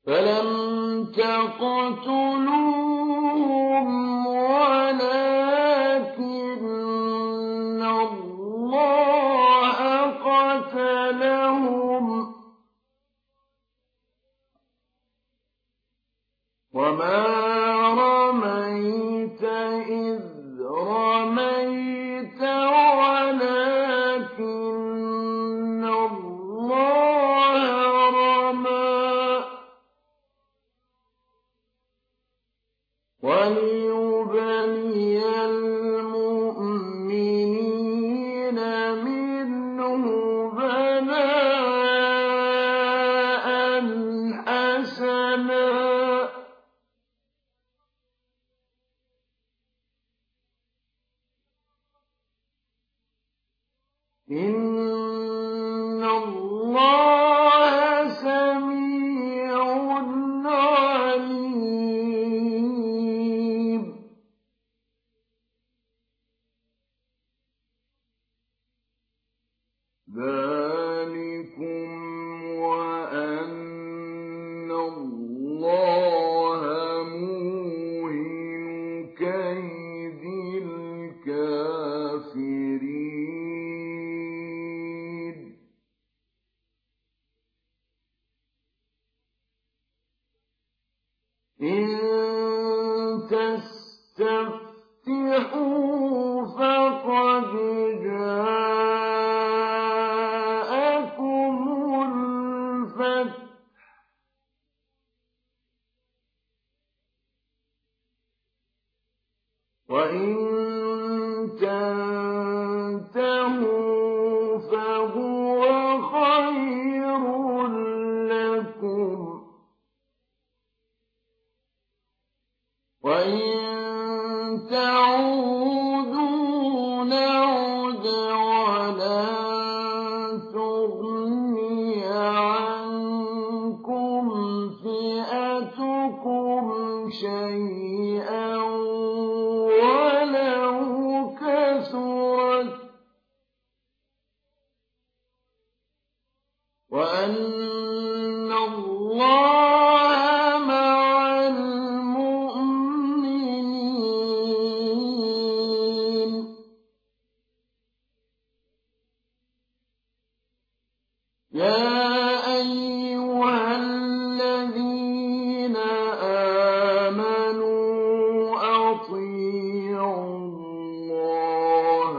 فلم تقتلوهم ولكن الله قتلهم وما رميت إذ رميت ولكن الله رمى وليبلي المؤمنين منه بلاء حسنا إن الله سميع عليم ذلكم وأن الله موهن كيد الكافرين إن تستفتحوا فقد جاءكم الفتح وإن تنتهوا فهو خير لكم وإن تعودوا نعد ولن تغني عنكم فئتكم شيئا ولو كثرت وأن الله مع المؤمنين يا أيها الذين آمنوا أطيعوا الله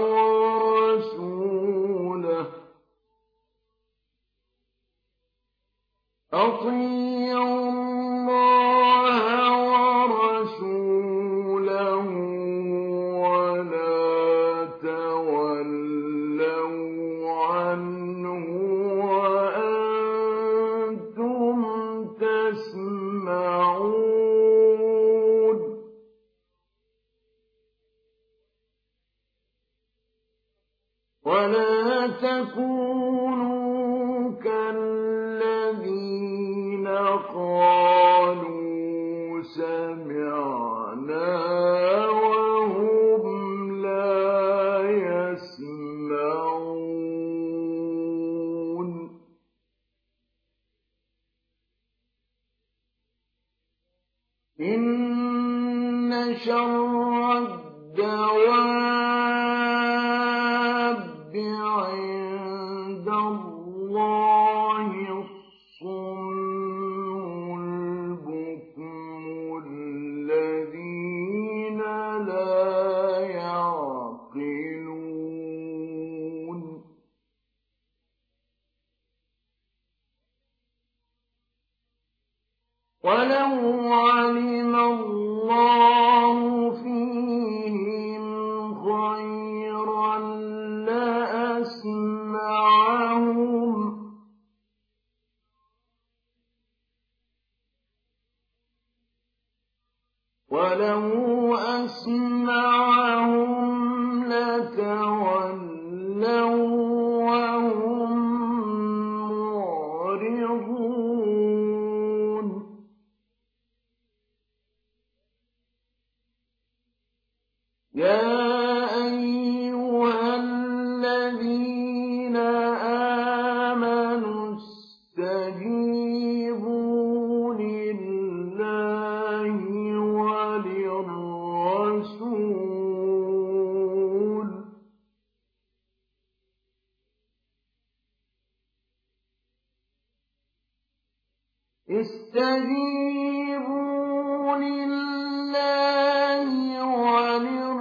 ورسوله ولا تولوا عنه وأنتم تسمعون ولا تكونوا كالذين قالوا سمعنا وهم لا يسمعون إن شر الدواب عند الله الصم البكم الذين لا يعقلون ولو علم الله فيهم خيرا لأسمعهم ولو أسمعهم لتولوا وهم معرضون يا أيها الذين آمنوا استجيبوا استجيبوا لله وللرسول